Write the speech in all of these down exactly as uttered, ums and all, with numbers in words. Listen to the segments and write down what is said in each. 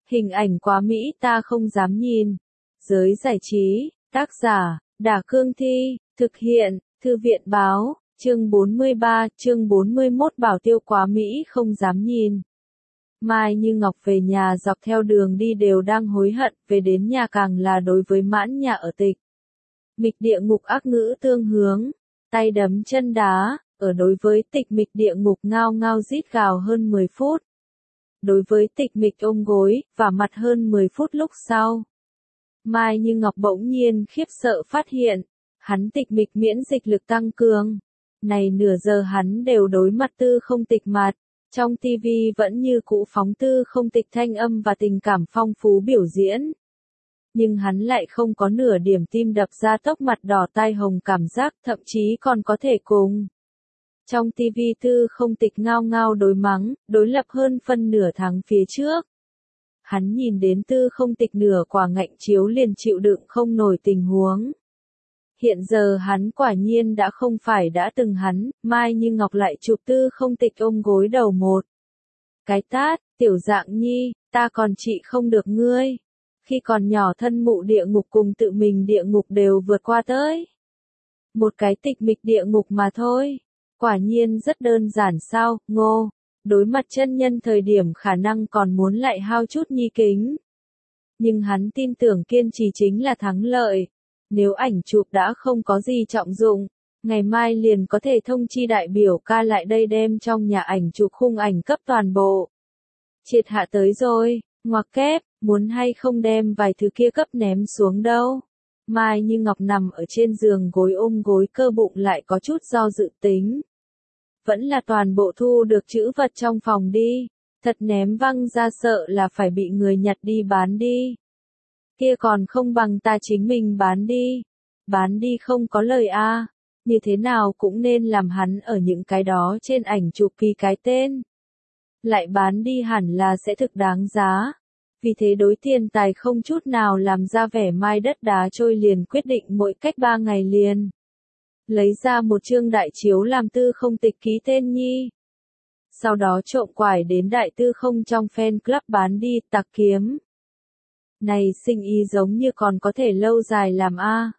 Hình ảnh quá mỹ ta không dám nhìn. Giới giải trí, tác giả, Đả Cương Thi, thực hiện, Thư viện Báo, chương bốn mươi ba, chương bốn mươi mốt Bảo Tiêu quá mỹ không dám nhìn. Mai Như Ngọc về nhà dọc theo đường đi đều đang hối hận, về đến nhà càng là đối với mãn nhà ở tịch. Mịch địa ngục ác ngữ tương hướng, tay đấm chân đá, ở đối với tịch mịch địa ngục ngao ngao rít gào hơn mười phút. Đối với tịch mịch ôm gối, vả mặt hơn mười phút lúc sau. Mai Như Ngọc bỗng nhiên khiếp sợ phát hiện, hắn tịch mịch miễn dịch lực tăng cường. Này nửa giờ hắn đều đối mặt tư không tịch mặt, trong tivi vẫn như cũ phóng tư không tịch thanh âm và tình cảm phong phú biểu diễn. Nhưng hắn lại không có nửa điểm tim đập ra tốc mặt đỏ tai hồng cảm giác, thậm chí còn có thể cùng. Trong tivi tư không tịch ngao ngao đối mắng, đối lập hơn phân nửa tháng phía trước. Hắn nhìn đến tư không tịch nửa quả ngạnh chiếu liền chịu đựng không nổi tình huống. Hiện giờ hắn quả nhiên đã không phải đã từng hắn, Mai Như Ngọc lại chụp tư không tịch ôm gối đầu một. Cái tát, tiểu dạng nhi, ta còn trị không được ngươi. Khi còn nhỏ thân mụ địa ngục cùng tự mình địa ngục đều vượt qua tới. Một cái tịch mịch địa ngục mà thôi. Quả nhiên rất đơn giản sao, ngô. Đối mặt chân nhân thời điểm khả năng còn muốn lại hao chút nhi kính. Nhưng hắn tin tưởng kiên trì chính là thắng lợi. Nếu ảnh chụp đã không có gì trọng dụng, ngày mai liền có thể thông chi đại biểu ca lại đây đem trong nhà ảnh chụp khung ảnh cấp toàn bộ. Triệt hạ tới rồi, ngoặc kép, muốn hay không đem vài thứ kia cấp ném xuống đâu. Mai Như Ngọc nằm ở trên giường gối ôm gối cơ bụng lại có chút do dự tính. Vẫn là toàn bộ thu được chữ vật trong phòng đi, thật ném văng ra sợ là phải bị người nhặt đi bán đi. Kia còn không bằng ta chính mình bán đi. Bán đi không có lời a, à. Như thế nào cũng nên làm hắn ở những cái đó trên ảnh chụp ký cái tên. Lại bán đi hẳn là sẽ thực đáng giá. Vì thế đối tiền tài không chút nào làm ra vẻ mai đất đá trôi liền quyết định mỗi cách ba ngày liền. Lấy ra một chương đại chiếu làm tư không tịch ký tên nhi. Sau đó trộm quải đến đại tư không trong fan club bán đi tặc kiếm. Này sinh ý giống như còn có thể lâu dài làm a.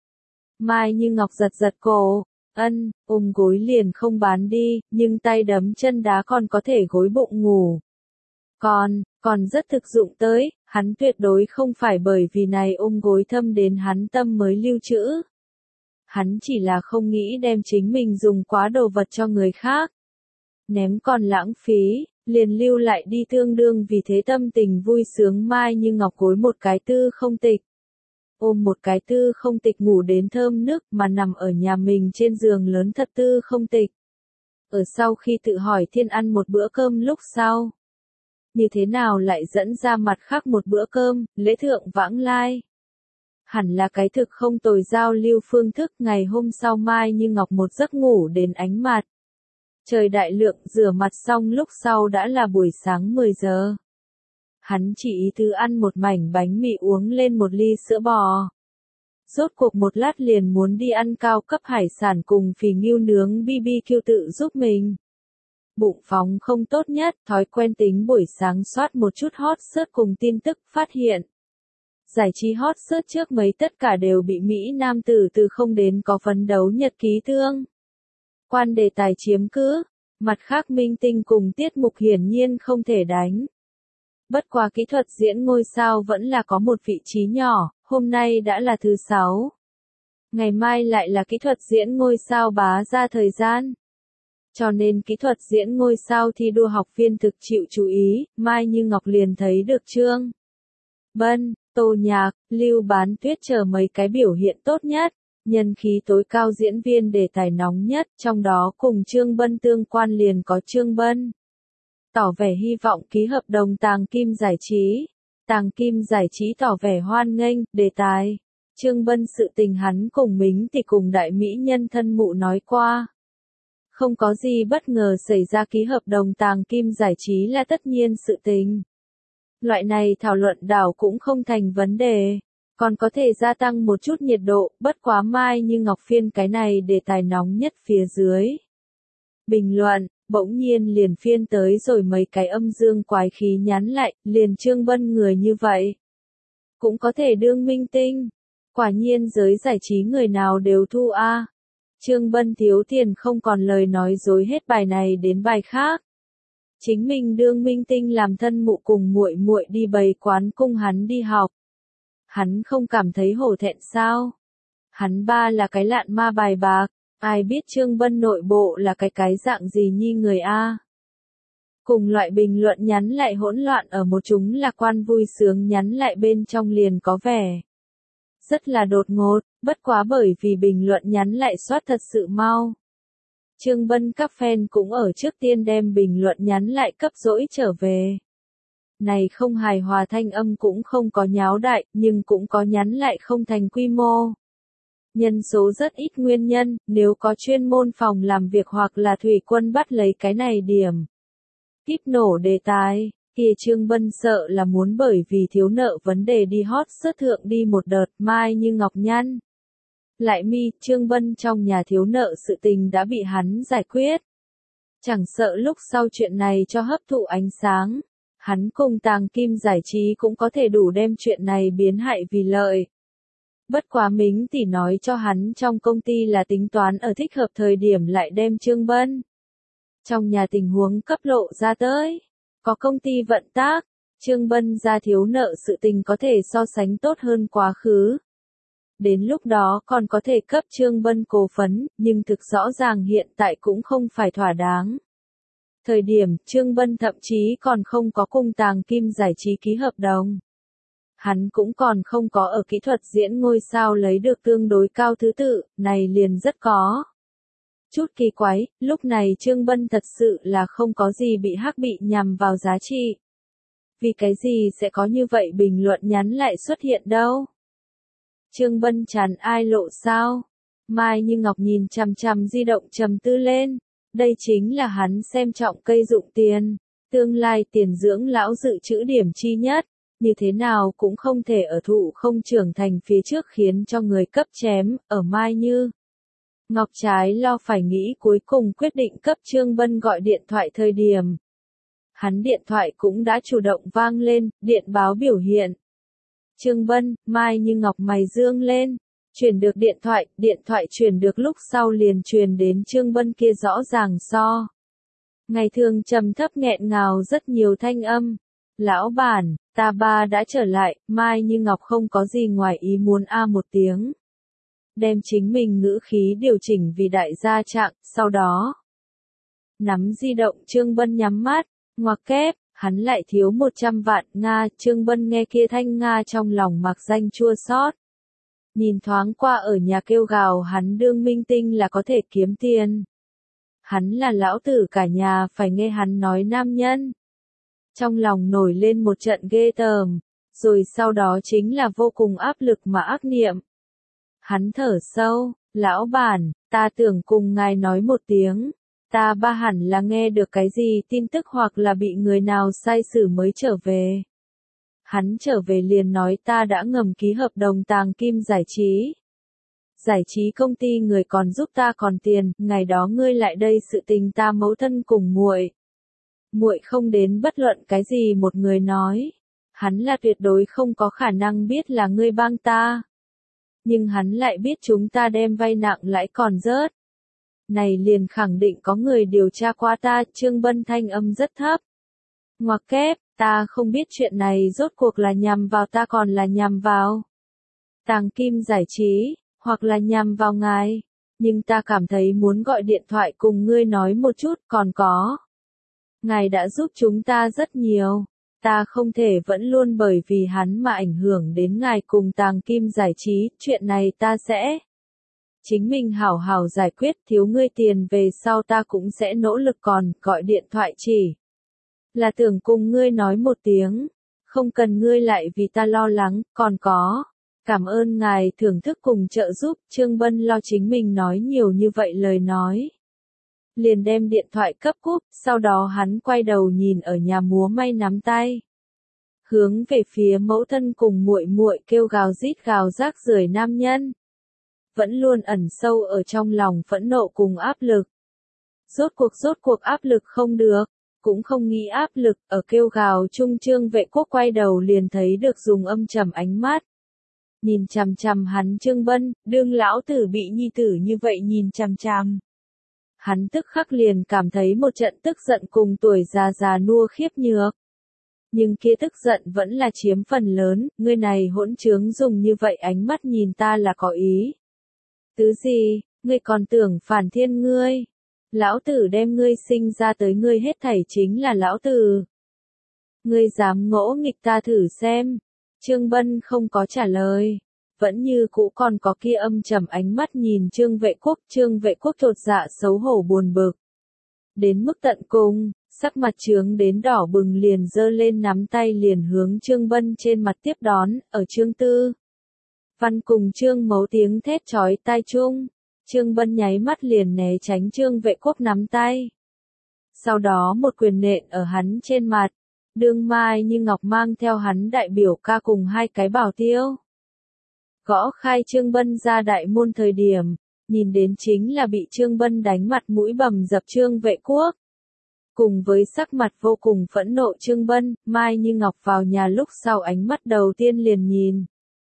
Mai Như Ngọc giật giật cổ, ân, ôm gối liền không bán đi, nhưng tay đấm chân đá còn có thể gối bụng ngủ. Còn, còn rất thực dụng tới, hắn tuyệt đối không phải bởi vì này ôm gối thâm đến hắn tâm mới lưu trữ. Hắn chỉ là không nghĩ đem chính mình dùng quá đồ vật cho người khác. Ném còn lãng phí, liền lưu lại đi tương đương vì thế tâm tình vui sướng Mai Như Ngọc gối một cái tư không tịch. Ôm một cái tư không tịch ngủ đến thơm nức mà nằm ở nhà mình trên giường lớn thật tư không tịch. Ở sau khi tự hỏi thiên ăn một bữa cơm lúc sau. Như thế nào lại dẫn ra mặt khác một bữa cơm, lễ thượng vãng lai. Hẳn là cái thực không tồi giao lưu phương thức ngày hôm sau Mai Như Ngọc một giấc ngủ đến ánh mặt. Trời đại lượng rửa mặt xong lúc sau đã là buổi sáng mười giờ. Hắn chỉ ý tứ ăn một mảnh bánh mì uống lên một ly sữa bò. Rốt cuộc một lát liền muốn đi ăn cao cấp hải sản cùng phì ngưu nướng bê bê kiu tự giúp mình. Bụng phóng không tốt nhất, thói quen tính buổi sáng soát một chút hot search cùng tin tức phát hiện. Giải trí hot search trước mấy tất cả đều bị Mỹ nam tử từ không đến có phấn đấu nhật ký tương. Quan đề tài chiếm cứ, mặt khác minh tinh cùng tiết mục hiển nhiên không thể đánh. Bất quá kỹ thuật diễn ngôi sao vẫn là có một vị trí nhỏ, hôm nay đã là thứ sáu. Ngày mai lại là kỹ thuật diễn ngôi sao bá ra thời gian. Cho nên kỹ thuật diễn ngôi sao thi đua học viên thực chịu chú ý, Mai Như Ngọc liền thấy được Trương Bân, Tô Nhạc, Lưu Bán Tuyết chờ mấy cái biểu hiện tốt nhất, nhân khí tối cao diễn viên đề tài nóng nhất, trong đó cùng Trương Bân tương quan liền có Trương Bân. Tỏ vẻ hy vọng ký hợp đồng Tàng Kim Giải Trí. Tàng Kim Giải Trí tỏ vẻ hoan nghênh, đề tài. Trương Bân sự tình hắn cùng Mính thì cùng đại mỹ nhân thân mụ nói qua. Không có gì bất ngờ xảy ra ký hợp đồng Tàng Kim Giải Trí là tất nhiên sự tình. Loại này thảo luận đảo cũng không thành vấn đề. Còn có thể gia tăng một chút nhiệt độ, bất quá Mai Như Ngọc phiên cái này đề tài nóng nhất phía dưới. Bình luận, Bỗng nhiên liền phiên tới rồi mấy cái âm dương quái khí nhắn lại, liền Trương Bân người như vậy. Cũng có thể đương minh tinh. Quả nhiên giới giải trí người nào đều thu a. Trương Bân thiếu tiền không còn lời nói dối hết bài này đến bài khác. Chính mình đương minh tinh làm thân mụ cùng muội muội đi bày quán cung hắn đi học. Hắn không cảm thấy hổ thẹn sao? Hắn ba là cái lạn ma bài bạc, ai biết Trương Bân nội bộ là cái cái dạng gì nhi người a. Cùng loại bình luận nhắn lại hỗn loạn ở một chúng lạc quan vui sướng nhắn lại bên trong liền có vẻ rất là đột ngột, bất quá bởi vì bình luận nhắn lại soát thật sự mau. Trương Bân các fan cũng ở trước tiên đem bình luận nhắn lại cấp dỗi trở về. Này không hài hòa thanh âm cũng không có nháo đại, nhưng cũng có nhắn lại không thành quy mô. Nhân số rất ít nguyên nhân, nếu có chuyên môn phòng làm việc hoặc là thủy quân bắt lấy cái này điểm. Kíp nổ đề tài, kia Trương Bân sợ là muốn bởi vì thiếu nợ vấn đề đi hot search thượng đi một đợt mai như ngọc nhăn. Lại mi, Trương Bân trong nhà thiếu nợ sự tình đã bị hắn giải quyết. Chẳng sợ lúc sau chuyện này cho hấp thụ ánh sáng, hắn cùng Tàng Kim giải trí cũng có thể đủ đem chuyện này biến hại vì lợi. Bất quá Mính tỷ nói cho hắn trong công ty là tính toán ở thích hợp thời điểm lại đem Trương Bân trong nhà tình huống cấp lộ ra tới. Có công ty vận tác, Trương Bân ra thiếu nợ sự tình có thể so sánh tốt hơn quá khứ. Đến lúc đó còn có thể cấp Trương Bân cổ phấn, nhưng thực rõ ràng hiện tại cũng không phải thỏa đáng. Thời điểm Trương Bân thậm chí còn không có cùng Tàng Kim giải trí ký hợp đồng. Hắn cũng còn không có ở kỹ thuật diễn ngôi sao lấy được tương đối cao thứ tự, này liền rất có chút kỳ quái, lúc này Trương Bân thật sự là không có gì bị hắc bị nhằm vào giá trị. Vì cái gì sẽ có như vậy bình luận nhắn lại xuất hiện đâu? Trương Bân chán ai lộ sao? Mai Như Ngọc nhìn chằm chằm di động trầm tư lên. Đây chính là hắn xem trọng cây dụng tiền, tương lai tiền dưỡng lão dự trữ điểm chi nhất. Như thế nào cũng không thể ở thụ không trưởng thành phía trước khiến cho người cấp chém, ở Mai Như Ngọc trái lo phải nghĩ cuối cùng quyết định cấp Trương Bân gọi điện thoại thời điểm. Hắn điện thoại cũng đã chủ động vang lên, điện báo biểu hiện. Trương Bân, Mai Như Ngọc mày dương lên, chuyển được điện thoại, điện thoại chuyển được lúc sau liền truyền đến Trương Bân kia rõ ràng so. Ngày thường trầm thấp nghẹn ngào rất nhiều thanh âm. Lão bản, ta ba đã trở lại, Mai Như Ngọc không có gì ngoài ý muốn a một tiếng. Đem chính mình ngữ khí điều chỉnh vì đại gia trạng, sau đó nắm di động Trương Bân nhắm mắt, ngoặc kép, hắn lại thiếu một trăm vạn Nga, Trương Bân nghe kia thanh Nga trong lòng mặc danh chua xót. Nhìn thoáng qua ở nhà kêu gào hắn đương minh tinh là có thể kiếm tiền. Hắn là lão tử cả nhà phải nghe hắn nói nam nhân. Trong lòng nổi lên một trận ghê tởm, rồi sau đó chính là vô cùng áp lực mà ác niệm. Hắn thở sâu, lão bản, ta tưởng cùng ngài nói một tiếng, ta ba hẳn là nghe được cái gì tin tức hoặc là bị người nào sai xử mới trở về. Hắn trở về liền nói ta đã ngầm ký hợp đồng Tàng Kim giải trí. Giải trí công ty người còn giúp ta còn tiền, ngày đó ngươi lại đây sự tình ta mẫu thân cùng muội. Muội không đến bất luận cái gì một người nói. Hắn là tuyệt đối không có khả năng biết là ngươi bang ta. Nhưng hắn lại biết chúng ta đem vay nặng lãi còn rớt. Này liền khẳng định có người điều tra qua ta, Trương Bân thanh âm rất thấp. Ngoặc kép, ta không biết chuyện này rốt cuộc là nhằm vào ta còn là nhằm vào Tàng Kim giải trí, hoặc là nhằm vào ngài. Nhưng ta cảm thấy muốn gọi điện thoại cùng ngươi nói một chút, còn có. Ngài đã giúp chúng ta rất nhiều. Ta không thể vẫn luôn bởi vì hắn mà ảnh hưởng đến ngài cùng Tàng Kim giải trí, chuyện này ta sẽ chính mình hảo hảo giải quyết, thiếu ngươi tiền về sau ta cũng sẽ nỗ lực, còn gọi điện thoại chỉ là tưởng cùng ngươi nói một tiếng, không cần ngươi lại vì ta lo lắng, còn có, cảm ơn ngài thưởng thức cùng trợ giúp. Trương Bân lo chính mình nói nhiều như vậy lời nói. Liền đem điện thoại cấp cúp, sau đó hắn quay đầu nhìn ở nhà múa may nắm tay. Hướng về phía mẫu thân cùng muội muội kêu gào rít gào rác rưởi nam nhân. Vẫn luôn ẩn sâu ở trong lòng phẫn nộ cùng áp lực. Rốt cuộc rốt cuộc áp lực không được, cũng không nghĩ áp lực, ở kêu gào chung Trương Vệ Quốc quay đầu liền thấy được dùng âm trầm ánh mắt. Nhìn chằm chằm hắn Trương Bân, đương lão tử bị nhi tử như vậy nhìn chằm chằm. Hắn tức khắc liền cảm thấy một trận tức giận cùng tuổi già già nua khiếp nhược. Nhưng kia tức giận vẫn là chiếm phần lớn, ngươi này hỗn trướng dùng như vậy ánh mắt nhìn ta là có ý. Tứ gì, ngươi còn tưởng phản thiên ngươi. Lão tử đem ngươi sinh ra tới ngươi hết thảy chính là lão tử. Ngươi dám ngỗ nghịch ta thử xem. Trương Bân không có trả lời. Vẫn như cũ còn có kia âm trầm ánh mắt nhìn Trương Vệ Quốc. Trương Vệ Quốc chột dạ xấu hổ buồn bực. Đến mức tận cùng, sắc mặt trướng đến đỏ bừng liền giơ lên nắm tay liền hướng Trương Bân trên mặt tiếp đón, ở Trương Tư. Văn cùng Trương Mấu tiếng thét chói tai chung. Trương Bân nháy mắt liền né tránh Trương Vệ Quốc nắm tay. Sau đó một quyền nện ở hắn trên mặt. Đương Mai Như Ngọc mang theo hắn đại biểu ca cùng hai cái bảo tiêu. Gõ khai Trương Bân ra đại môn thời điểm, nhìn đến chính là bị Trương Bân đánh mặt mũi bầm dập Trương Vệ Quốc. Cùng với sắc mặt vô cùng phẫn nộ Trương Bân, Mai Như Ngọc vào nhà lúc sau ánh mắt đầu tiên liền nhìn.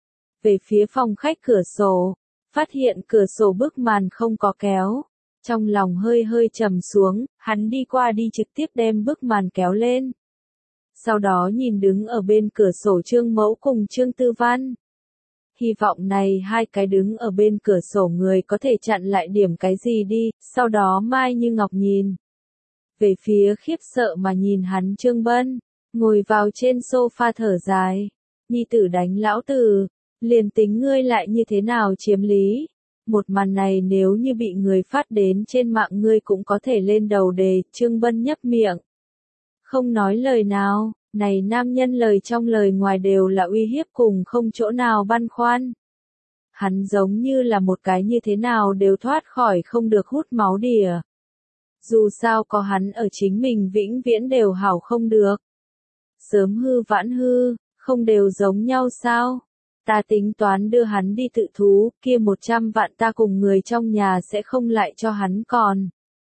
Về phía phòng khách cửa sổ, phát hiện cửa sổ bức màn không có kéo. Trong lòng hơi hơi trầm xuống, hắn đi qua đi trực tiếp đem bức màn kéo lên. Sau đó nhìn đứng ở bên cửa sổ Trương Mẫu cùng Trương Tư Văn. Hy vọng này hai cái đứng ở bên cửa sổ người có thể chặn lại điểm cái gì đi, sau đó Mai Như Ngọc nhìn. Về phía khiếp sợ mà nhìn hắn Trương Bân, ngồi vào trên sofa thở dài. Nhi tử đánh lão tử, liền tính ngươi lại như thế nào chiếm lý. Một màn này nếu như bị người phát đến trên mạng ngươi cũng có thể lên đầu đề, Trương Bân nhấp miệng. Không nói lời nào, này nam nhân lời trong lời ngoài đều là uy hiếp cùng không chỗ nào băn khoăn. Hắn giống như là một cái như thế nào đều thoát khỏi không được hút máu đỉa. Dù sao có hắn ở chính mình vĩnh viễn đều hảo không được. Sớm hư vãn hư, không đều giống nhau sao? Ta tính toán đưa hắn đi tự thú, kia một trăm vạn ta cùng người trong nhà sẽ không lại cho hắn còn.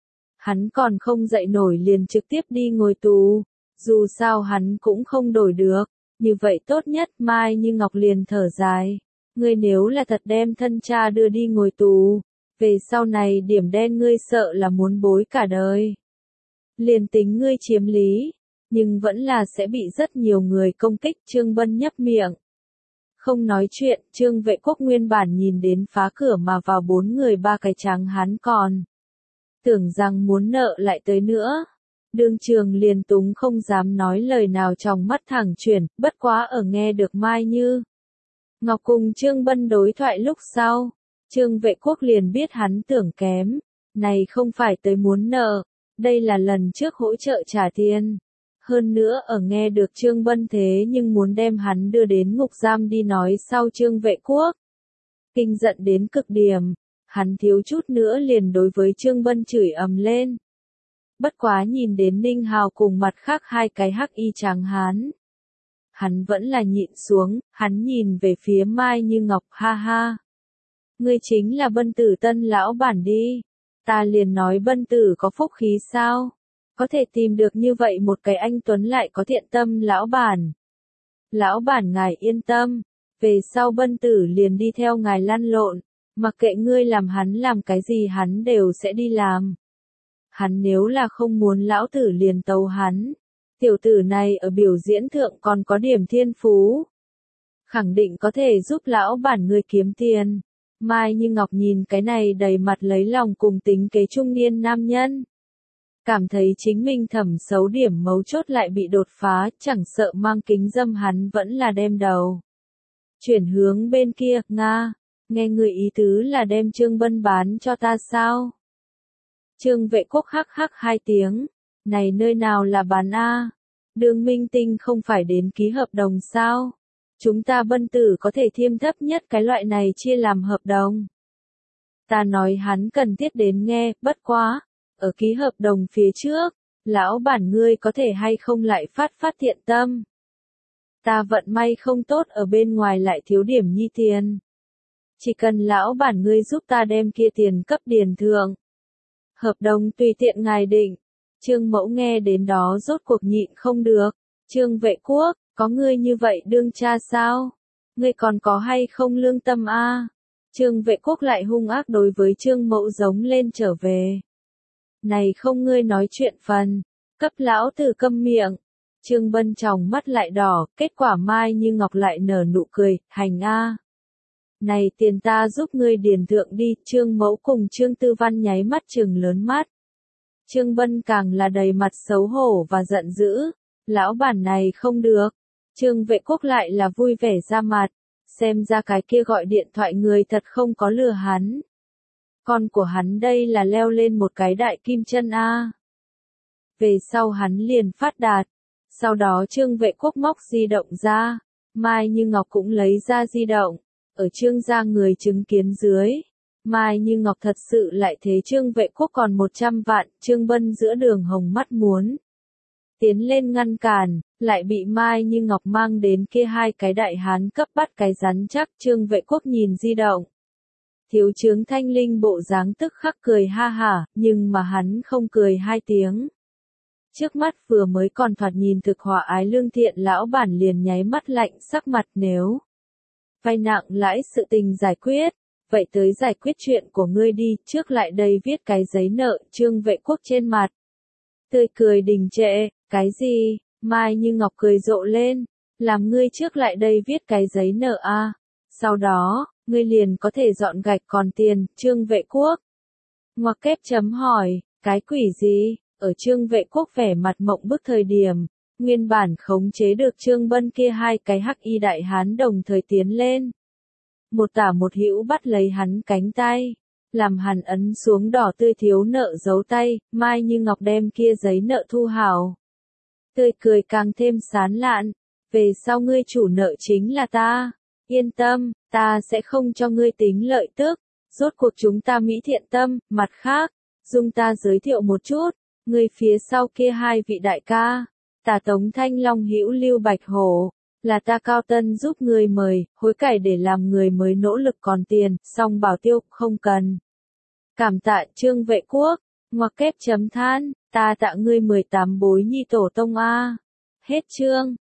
Hắn còn không dậy nổi liền trực tiếp đi ngồi tù, dù sao hắn cũng không đổi được, như vậy tốt nhất. Mai Như Ngọc liền thở dài, ngươi nếu là thật đem thân cha đưa đi ngồi tù, về sau này điểm đen ngươi sợ là muốn bối cả đời. Liền tính ngươi chiếm lý, nhưng vẫn là sẽ bị rất nhiều người công kích. Trương Bân nhấp miệng. Không nói chuyện, Trương Vệ Quốc nguyên bản nhìn đến phá cửa mà vào bốn người ba cái trắng hắn còn. Tưởng rằng muốn nợ lại tới nữa. Đương trường liền túng không dám nói lời nào trong mắt thẳng chuyển, bất quá ở nghe được Mai Như Ngọc cùng Trương Bân đối thoại lúc sau. Trương Vệ Quốc liền biết hắn tưởng kém. Này không phải tới muốn nợ, đây là lần trước hỗ trợ trả tiền. Hơn nữa ở nghe được Trương Bân thế nhưng muốn đem hắn đưa đến ngục giam đi nói sau Trương Vệ Quốc. Kinh giận đến cực điểm, hắn thiếu chút nữa liền đối với Trương Bân chửi ầm lên. Bất quá nhìn đến Ninh Hào cùng mặt khác hai cái hắc y trắng hán. Hắn vẫn là nhịn xuống, hắn nhìn về phía Mai Như Ngọc, ha ha. Ngươi chính là Bân Tử tân lão bản đi. Ta liền nói Bân Tử có phúc khí sao? Có thể tìm được như vậy một cái anh tuấn lại có thiện tâm lão bản. Lão bản ngài yên tâm, về sau Bân Tử liền đi theo ngài lăn lộn, mặc kệ ngươi làm hắn làm cái gì hắn đều sẽ đi làm. Hắn nếu là không muốn lão tử liền tấu hắn. Tiểu tử này ở biểu diễn thượng còn có điểm thiên phú. Khẳng định có thể giúp lão bản ngươi kiếm tiền. Mai Như Ngọc nhìn cái này đầy mặt lấy lòng cùng tính kế trung niên nam nhân. Cảm thấy chính mình thẩm xấu điểm mấu chốt lại bị đột phá, chẳng sợ mang kính dâm hắn vẫn là đem đầu. Chuyển hướng bên kia, Nga, nghe người ý tứ là đem Trương Bân bán cho ta sao? Trương Vệ Quốc hắc hắc hai tiếng, này nơi nào là bán a? Đường Minh Tinh không phải đến ký hợp đồng sao? Chúng ta Bân Tử có thể thiêm thấp nhất cái loại này chia làm hợp đồng. Ta nói hắn cần thiết đến nghe, bất quá. Ở ký hợp đồng phía trước, lão bản ngươi có thể hay không lại phát phát thiện tâm. Ta vận may không tốt ở bên ngoài lại thiếu điểm nhi tiền. Chỉ cần lão bản ngươi giúp ta đem kia tiền cấp điền thượng. Hợp đồng tùy tiện ngài định. Trương Mẫu nghe đến đó rốt cuộc nhịn không được. Trương Vệ Quốc, có ngươi như vậy đương cha sao? Ngươi còn có hay không lương tâm a? Trương Vệ Quốc lại hung ác đối với Trương Mẫu giống lên trở về. Này không ngươi nói chuyện phần, cấp lão tử câm miệng. Trương Bân tròng mắt lại đỏ, kết quả Mai Như Ngọc lại nở nụ cười, hành a. Này tiền ta giúp ngươi điền thượng đi, Trương Mẫu cùng Trương Tư Văn nháy mắt trừng lớn mắt. Trương Bân càng là đầy mặt xấu hổ và giận dữ, lão bản này không được. Trương Vệ Quốc lại là vui vẻ ra mặt, xem ra cái kia gọi điện thoại người thật không có lừa hắn. Con của hắn đây là leo lên một cái đại kim chân a. Về sau hắn liền phát đạt. Sau đó Trương Vệ Quốc móc di động ra, Mai Như Ngọc cũng lấy ra di động, ở Trương gia người chứng kiến dưới. Mai Như Ngọc thật sự lại thế Trương Vệ Quốc còn một trăm vạn, Trương Bân giữa đường hồng mắt muốn tiến lên ngăn cản, lại bị Mai Như Ngọc mang đến kia hai cái đại hán cấp bắt cái rắn chắc. Trương Vệ Quốc nhìn di động. Thiếu chướng Thanh Linh bộ dáng tức khắc cười ha hả, nhưng mà hắn không cười hai tiếng. Trước mắt vừa mới còn thoạt nhìn thực hòa ái lương thiện lão bản liền nháy mắt lạnh sắc mặt, nếu vay nặng lãi sự tình giải quyết, vậy tới giải quyết chuyện của ngươi đi, trước lại đây viết cái giấy nợ. Trương Vệ Quốc trên mặt tươi cười đình trệ, cái gì? Mai Như Ngọc cười rộ lên, làm ngươi trước lại đây viết cái giấy nợ a, sau đó, ngươi liền có thể dọn gạch còn tiền. Trương Vệ Quốc ngoặc kép chấm hỏi, cái quỷ gì? Ở Trương Vệ Quốc vẻ mặt mộng bức thời điểm, nguyên bản khống chế được Trương Bân kia hai cái hắc y đại hán đồng thời tiến lên. Một tả một hữu bắt lấy hắn cánh tay, làm hắn ấn xuống đỏ tươi thiếu nợ dấu tay. Mai Như Ngọc đem kia giấy nợ thu hào. Tươi cười càng thêm sán lạn, về sau ngươi chủ nợ chính là ta, yên tâm, ta sẽ không cho ngươi tính lợi tức, rốt cuộc chúng ta mỹ thiện tâm. Mặt khác, dung ta giới thiệu một chút, ngươi phía sau kia hai vị đại ca, Tả Tống Thanh Long hữu Lưu Bạch Hổ, là ta Cao Tân giúp ngươi mời, hối cải để làm người mới nỗ lực còn tiền, song bảo tiêu, không cần. Cảm tạ Trương Vệ Quốc, ngoặc kép chấm than, ta tạ ngươi mười tám bối nhi tổ tông a. Hết chương.